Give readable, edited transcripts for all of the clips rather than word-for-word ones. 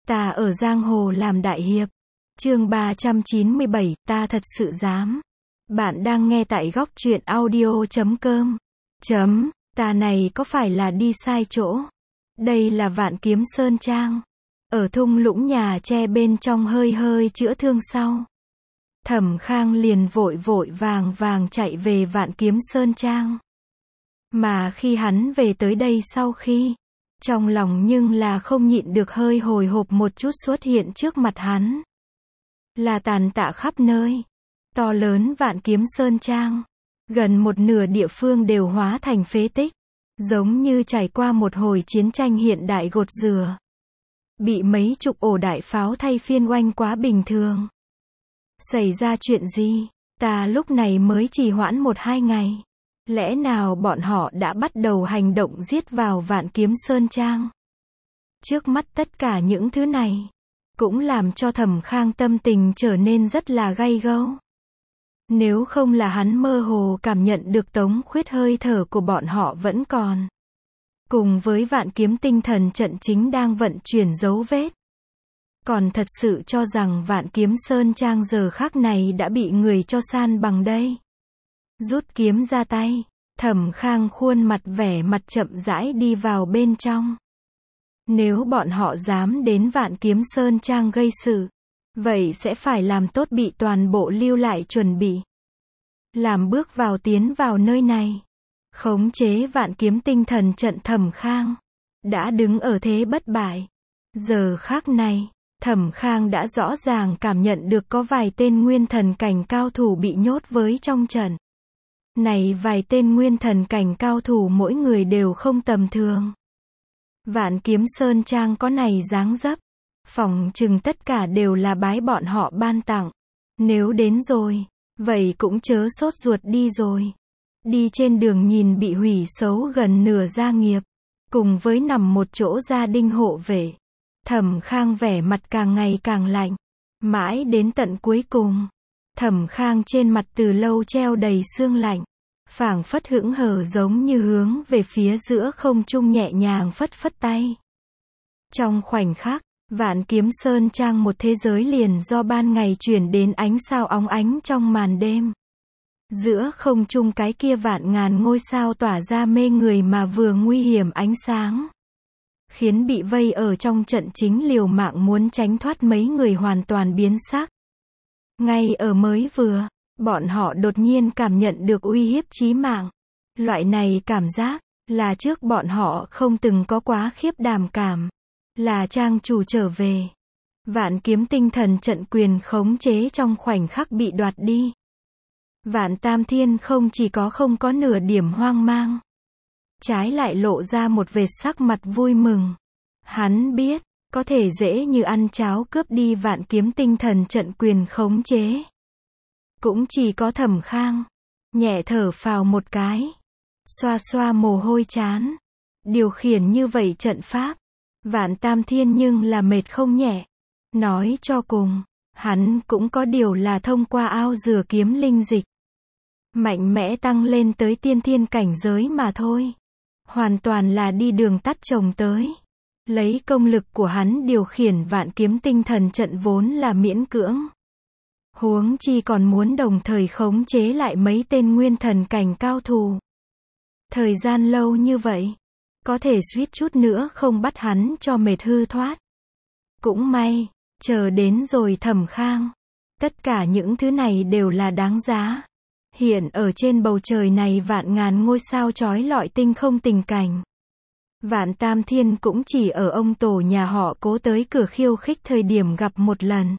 Ta ở giang hồ làm đại hiệp. Chương 397, ta thật sự dám. Bạn đang nghe tại góc truyện audio.com. Ta này có phải là đi sai chỗ? Đây là Vạn Kiếm Sơn Trang. Ở thung lũng nhà tre bên trong hơi hơi chữa thương sau. Thẩm Khang liền vội vội vàng vàng chạy về Vạn Kiếm Sơn Trang. Mà khi hắn về tới đây sau khi, trong lòng nhưng là không nhịn được hơi hồi hộp một chút xuất hiện trước mặt hắn. Là tàn tạ khắp nơi. To lớn Vạn Kiếm Sơn Trang. Gần một nửa địa phương đều hóa thành phế tích. Giống như trải qua một hồi chiến tranh hiện đại gột rửa. Bị mấy chục ổ đại pháo thay phiên oanh quá bình thường. Xảy ra chuyện gì? Ta lúc này mới chỉ hoãn 1-2 ngày. Lẽ nào bọn họ đã bắt đầu hành động giết vào Vạn Kiếm Sơn Trang? Trước mắt tất cả những thứ này, cũng làm cho Thẩm Khang tâm tình trở nên rất là gay gẫu. Nếu không là hắn mơ hồ cảm nhận được Tống Khuyết hơi thở của bọn họ vẫn còn. Cùng với Vạn Kiếm tinh thần trận chính đang vận chuyển dấu vết. Còn thật sự cho rằng Vạn Kiếm Sơn Trang giờ khắc này đã bị người cho san bằng đây. Rút kiếm ra tay, Thẩm Khang khuôn mặt vẻ mặt chậm rãi đi vào bên trong. Nếu bọn họ dám đến Vạn Kiếm Sơn Trang gây sự, vậy sẽ phải làm tốt bị toàn bộ lưu lại chuẩn bị. Làm bước vào tiến vào nơi này. Khống chế Vạn Kiếm tinh thần trận Thẩm Khang. Đã đứng ở thế bất bại. Giờ khắc này, Thẩm Khang đã rõ ràng cảm nhận được có vài tên nguyên thần cảnh cao thủ bị nhốt với trong trận. Này vài tên nguyên thần cảnh cao thủ mỗi người đều không tầm thường. Vạn Kiếm Sơn Trang có này dáng dấp. Phỏng chừng tất cả đều là bái bọn họ ban tặng. Nếu đến rồi, vậy cũng chớ sốt ruột đi rồi. Đi trên đường nhìn bị hủy xấu gần nửa gia nghiệp. Cùng với nằm một chỗ gia đình hộ vệ. Thẩm Khang vẻ mặt càng ngày càng lạnh. Mãi đến tận cuối cùng. Thẩm Khang trên mặt từ lâu treo đầy sương lạnh. Phảng phất hững hờ giống như hướng về phía giữa không trung nhẹ nhàng phất phất tay. Trong khoảnh khắc, Vạn Kiếm Sơn Trang một thế giới liền do ban ngày chuyển đến ánh sao óng ánh trong màn đêm. Giữa không trung cái kia vạn ngàn ngôi sao tỏa ra mê người mà vừa nguy hiểm ánh sáng. Khiến bị vây ở trong trận chính liều mạng muốn tránh thoát mấy người hoàn toàn biến sắc. Ngay ở mới vừa, bọn họ đột nhiên cảm nhận được uy hiếp chí mạng. Loại này cảm giác, là trước bọn họ không từng có quá khiếp đảm cảm. Là trang chủ trở về. Vạn Kiếm tinh thần trận quyền khống chế trong khoảnh khắc bị đoạt đi. Vạn Tam Thiên không chỉ không có nửa điểm hoang mang. Trái lại lộ ra một vệt sắc mặt vui mừng. Hắn biết, có thể dễ như ăn cháo cướp đi Vạn Kiếm tinh thần trận quyền khống chế. Cũng chỉ có Thẩm Khang. Nhẹ thở phào một cái. Xoa xoa mồ hôi trán. Điều khiển như vậy trận pháp. Vạn Tam Thiên nhưng là mệt không nhẹ. Nói cho cùng, hắn cũng có điều là thông qua ao rửa kiếm linh dịch. Mạnh mẽ tăng lên tới tiên thiên cảnh giới mà thôi. Hoàn toàn là đi đường tắt trồng tới. Lấy công lực của hắn điều khiển Vạn Kiếm tinh thần trận vốn là miễn cưỡng. Huống chi còn muốn đồng thời khống chế lại mấy tên nguyên thần cảnh cao thủ. Thời gian lâu như vậy, có thể suýt chút nữa không bắt hắn cho mệt hư thoát. Cũng may, chờ đến rồi Thẩm Khang. Tất cả những thứ này đều là đáng giá. Hiện ở trên bầu trời này vạn ngàn ngôi sao chói lọi tinh không tình cảnh. Vạn Tam Thiên cũng chỉ ở ông tổ nhà họ Cố tới cửa khiêu khích thời điểm gặp một lần.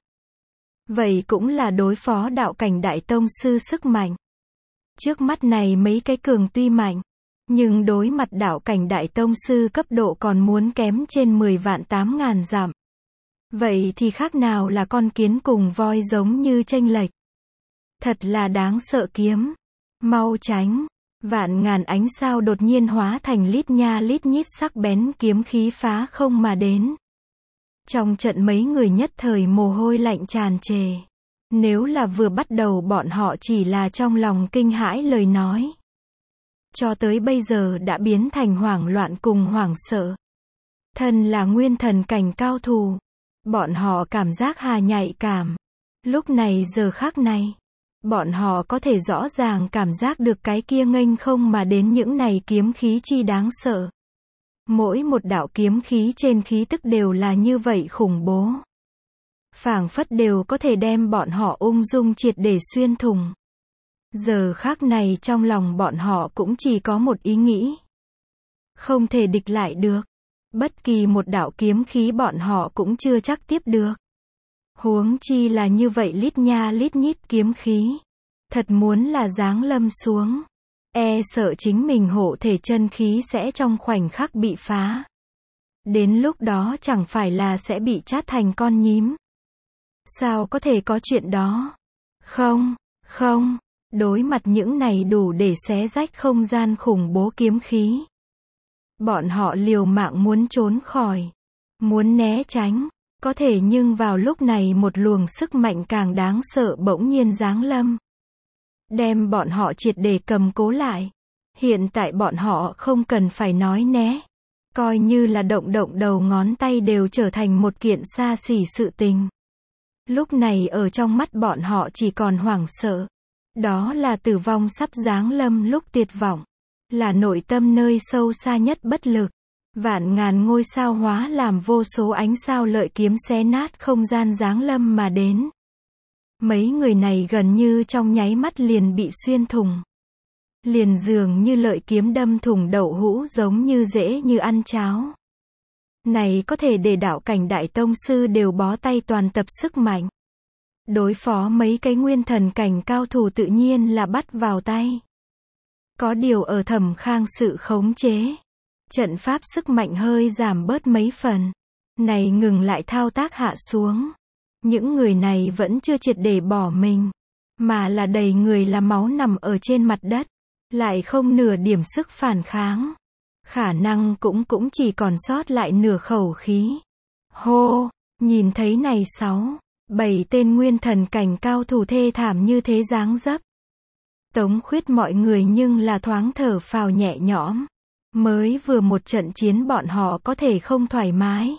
Vậy cũng là đối phó đạo cảnh đại tông sư sức mạnh. Trước mắt này mấy cái cường tuy mạnh. Nhưng đối mặt đạo cảnh đại tông sư cấp độ còn muốn kém trên 10 vạn 8.000 dặm. Vậy thì khác nào là con kiến cùng voi giống như chênh lệch. Thật là đáng sợ kiếm. Mau tránh. Vạn ngàn ánh sao đột nhiên hóa thành lít nha lít nhít sắc bén kiếm khí phá không mà đến. Trong trận mấy người nhất thời mồ hôi lạnh tràn trề. Nếu là vừa bắt đầu bọn họ chỉ là trong lòng kinh hãi lời nói. Cho tới bây giờ đã biến thành hoảng loạn cùng hoảng sợ. Thân là nguyên thần cảnh cao thủ. Bọn họ cảm giác Hà nhạy cảm. Lúc này giờ khắc này, bọn họ có thể rõ ràng cảm giác được cái kia nghênh không mà đến những này kiếm khí chi đáng sợ. Mỗi một đạo kiếm khí trên khí tức đều là như vậy khủng bố. Phảng phất đều có thể đem bọn họ ung dung triệt để xuyên thủng. Giờ khắc này trong lòng bọn họ cũng chỉ có một ý nghĩ. Không thể địch lại được. Bất kỳ một đạo kiếm khí bọn họ cũng chưa chắc tiếp được. Huống chi là như vậy lít nha lít nhít kiếm khí. Thật muốn là giáng lâm xuống. E sợ chính mình hộ thể chân khí sẽ trong khoảnh khắc bị phá. Đến lúc đó chẳng phải là sẽ bị chát thành con nhím. Sao có thể có chuyện đó? Không, không, đối mặt những này đủ để xé rách không gian khủng bố kiếm khí. Bọn họ liều mạng muốn trốn khỏi, muốn né tránh, có thể nhưng vào lúc này một luồng sức mạnh càng đáng sợ bỗng nhiên giáng lâm. Đem bọn họ triệt để cầm cố lại. Hiện tại bọn họ không cần phải nói né. Coi như là động động đầu ngón tay đều trở thành một kiện xa xỉ sự tình. Lúc này ở trong mắt bọn họ chỉ còn hoảng sợ. Đó là tử vong sắp giáng lâm lúc tuyệt vọng. Là nội tâm nơi sâu xa nhất bất lực. Vạn ngàn ngôi sao hóa làm vô số ánh sao lợi kiếm xé nát không gian giáng lâm mà đến. Mấy người này gần như trong nháy mắt liền bị xuyên thủng. Liền dường như lợi kiếm đâm thủng đậu hũ giống như dễ như ăn cháo. Này có thể để đạo cảnh đại tông sư đều bó tay toàn tập sức mạnh. Đối phó mấy cái nguyên thần cảnh cao thủ tự nhiên là bắt vào tay. Có điều ở Thẩm Khang sự khống chế. Trận pháp sức mạnh hơi giảm bớt mấy phần. Này ngừng lại thao tác hạ xuống. Những người này vẫn chưa triệt để bỏ mình. Mà là đầy người là máu nằm ở trên mặt đất. Lại không nửa điểm sức phản kháng. Khả năng cũng chỉ còn sót lại nửa khẩu khí. Hô, nhìn thấy này 6-7 tên nguyên thần cảnh cao thủ thê thảm như thế dáng dấp. Tống Khuyết mọi người nhưng là thoáng thở phào nhẹ nhõm. Mới vừa một trận chiến bọn họ có thể không thoải mái.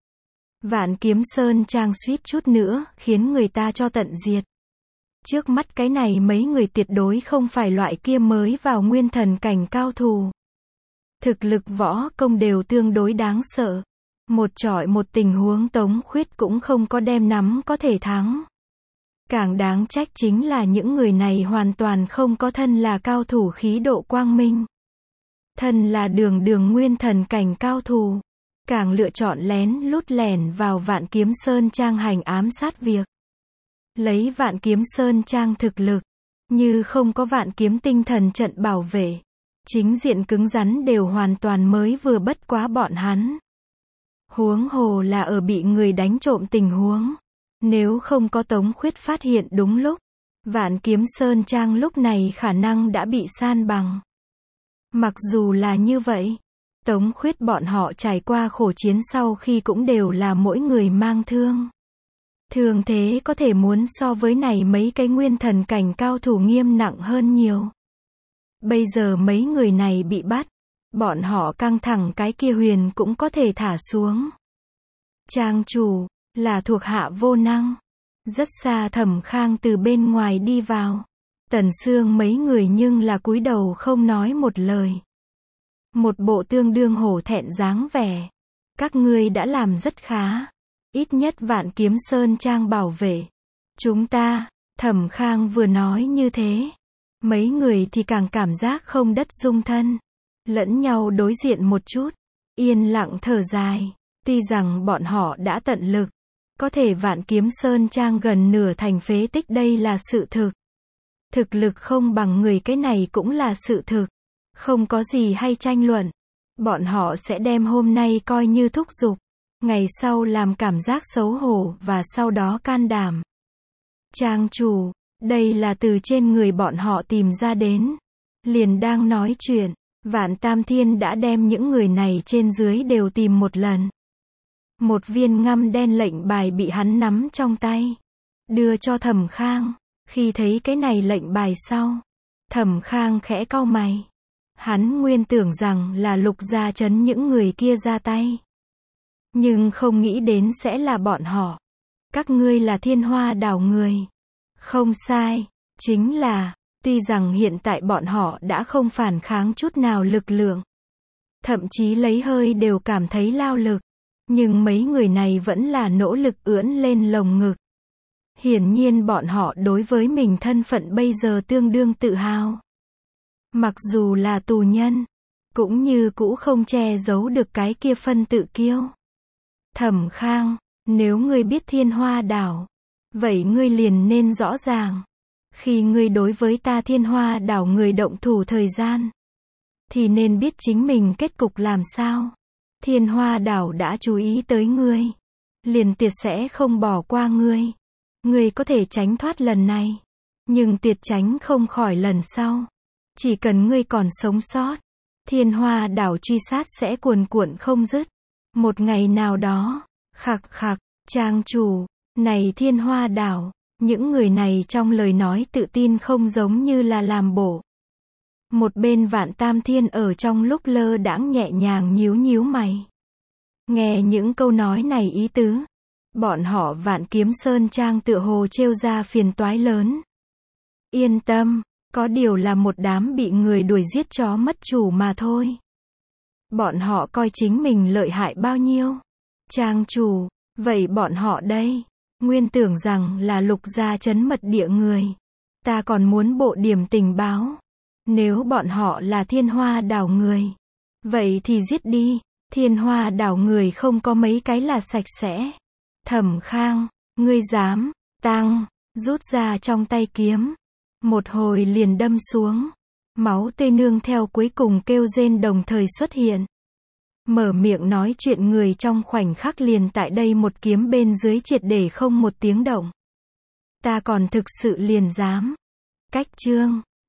Vạn Kiếm Sơn Trang suýt chút nữa khiến người ta cho tận diệt. Trước mắt cái này mấy người tuyệt đối không phải loại kia mới vào nguyên thần cảnh cao thủ. Thực lực võ công đều tương đối đáng sợ. Một chọi một tình huống Tống Khuyết cũng không có đem nắm có thể thắng. Càng đáng trách chính là những người này hoàn toàn không có thân là cao thủ khí độ quang minh. Thân là đường nguyên thần cảnh cao thủ. Càng lựa chọn lén lút lẻn vào Vạn Kiếm Sơn Trang hành ám sát việc. Lấy Vạn Kiếm Sơn Trang thực lực, như không có Vạn Kiếm tinh thần trận bảo vệ, chính diện cứng rắn đều hoàn toàn mới vừa bất quá bọn hắn. Huống hồ là ở bị người đánh trộm tình huống. Nếu không có Tống Khuyết phát hiện đúng lúc, Vạn Kiếm Sơn Trang lúc này khả năng đã bị san bằng. Mặc dù là như vậy, Tống Khuyết bọn họ trải qua khổ chiến sau khi cũng đều là mỗi người mang thương. Thường thế có thể muốn so với này mấy cái nguyên thần cảnh cao thủ nghiêm nặng hơn nhiều. Bây giờ mấy người này bị bắt, bọn họ căng thẳng cái kia huyền cũng có thể thả xuống. Trang chủ, là thuộc hạ vô năng. Rất xa Thẩm Khang từ bên ngoài đi vào. Tần Sương mấy người nhưng là cúi đầu không nói một lời. Một bộ tương đương hổ thẹn dáng vẻ. Các ngươi đã làm rất khá. Ít nhất Vạn Kiếm Sơn Trang bảo vệ. Chúng ta, Thẩm Khang vừa nói như thế. Mấy người thì càng cảm giác không đất dung thân. Lẫn nhau đối diện một chút. Yên lặng thở dài. Tuy rằng bọn họ đã tận lực. Có thể Vạn Kiếm Sơn Trang gần nửa thành phế tích đây là sự thực. Thực lực không bằng người cái này cũng là sự thực. Không có gì hay tranh luận. Bọn họ sẽ đem hôm nay coi như thúc giục. Ngày sau làm cảm giác xấu hổ và sau đó can đảm. Trang chủ, đây là từ trên người bọn họ tìm ra đến. Liền đang nói chuyện, Vạn Tam Thiên đã đem những người này trên dưới đều tìm một lần. Một viên ngăm đen lệnh bài bị hắn nắm trong tay. Đưa cho Thẩm Khang. Khi thấy cái này lệnh bài sau, Thẩm Khang khẽ cau mày. Hắn nguyên tưởng rằng là Lục Gia Trấn những người kia ra tay. Nhưng không nghĩ đến sẽ là bọn họ. Các ngươi là Thiên Hoa Đảo người. Không sai, chính là, tuy rằng hiện tại bọn họ đã không phản kháng chút nào lực lượng. Thậm chí lấy hơi đều cảm thấy lao lực. Nhưng mấy người này vẫn là nỗ lực ưỡn lên lồng ngực. Hiển nhiên bọn họ đối với mình thân phận bây giờ tương đương tự hào. Mặc dù là tù nhân, cũng như cũ không che giấu được cái kia phân tự kiêu. Thẩm Khang, nếu ngươi biết Thiên Hoa Đảo, vậy ngươi liền nên rõ ràng. Khi ngươi đối với ta Thiên Hoa Đảo người động thủ thời gian, thì nên biết chính mình kết cục làm sao. Thiên Hoa Đảo đã chú ý tới ngươi, liền tuyệt sẽ không bỏ qua ngươi. Ngươi có thể tránh thoát lần này, nhưng tuyệt tránh không khỏi lần sau. Chỉ cần ngươi còn sống sót, Thiên Hoa Đảo truy sát sẽ cuồn cuộn không dứt. Một ngày nào đó, khặc khặc, trang chủ, này Thiên Hoa Đảo, những người này trong lời nói tự tin không giống như là làm bộ. Một bên Vạn Tam Thiên ở trong lúc lơ đãng nhẹ nhàng nhíu nhíu mày. Nghe những câu nói này ý tứ, bọn họ Vạn Kiếm Sơn Trang tựa hồ trêu ra phiền toái lớn. Yên tâm, có điều là một đám bị người đuổi giết chó mất chủ mà thôi. Bọn họ coi chính mình lợi hại bao nhiêu. Trang chủ, vậy bọn họ đây, nguyên tưởng rằng là Lục gia trấn mật địa người. Ta còn muốn bộ điểm tình báo. Nếu bọn họ là Thiên Hoa Đảo người, vậy thì giết đi. Thiên Hoa Đảo người không có mấy cái là sạch sẽ. Thẩm Khang, ngươi dám, Tăng, rút ra trong tay kiếm. Một hồi liền đâm xuống. Máu tươi nương theo cuối cùng kêu rên đồng thời xuất hiện. Mở miệng nói chuyện người trong khoảnh khắc liền tại đây một kiếm bên dưới triệt để không một tiếng động. Ta còn thực sự liền dám. Cách chương.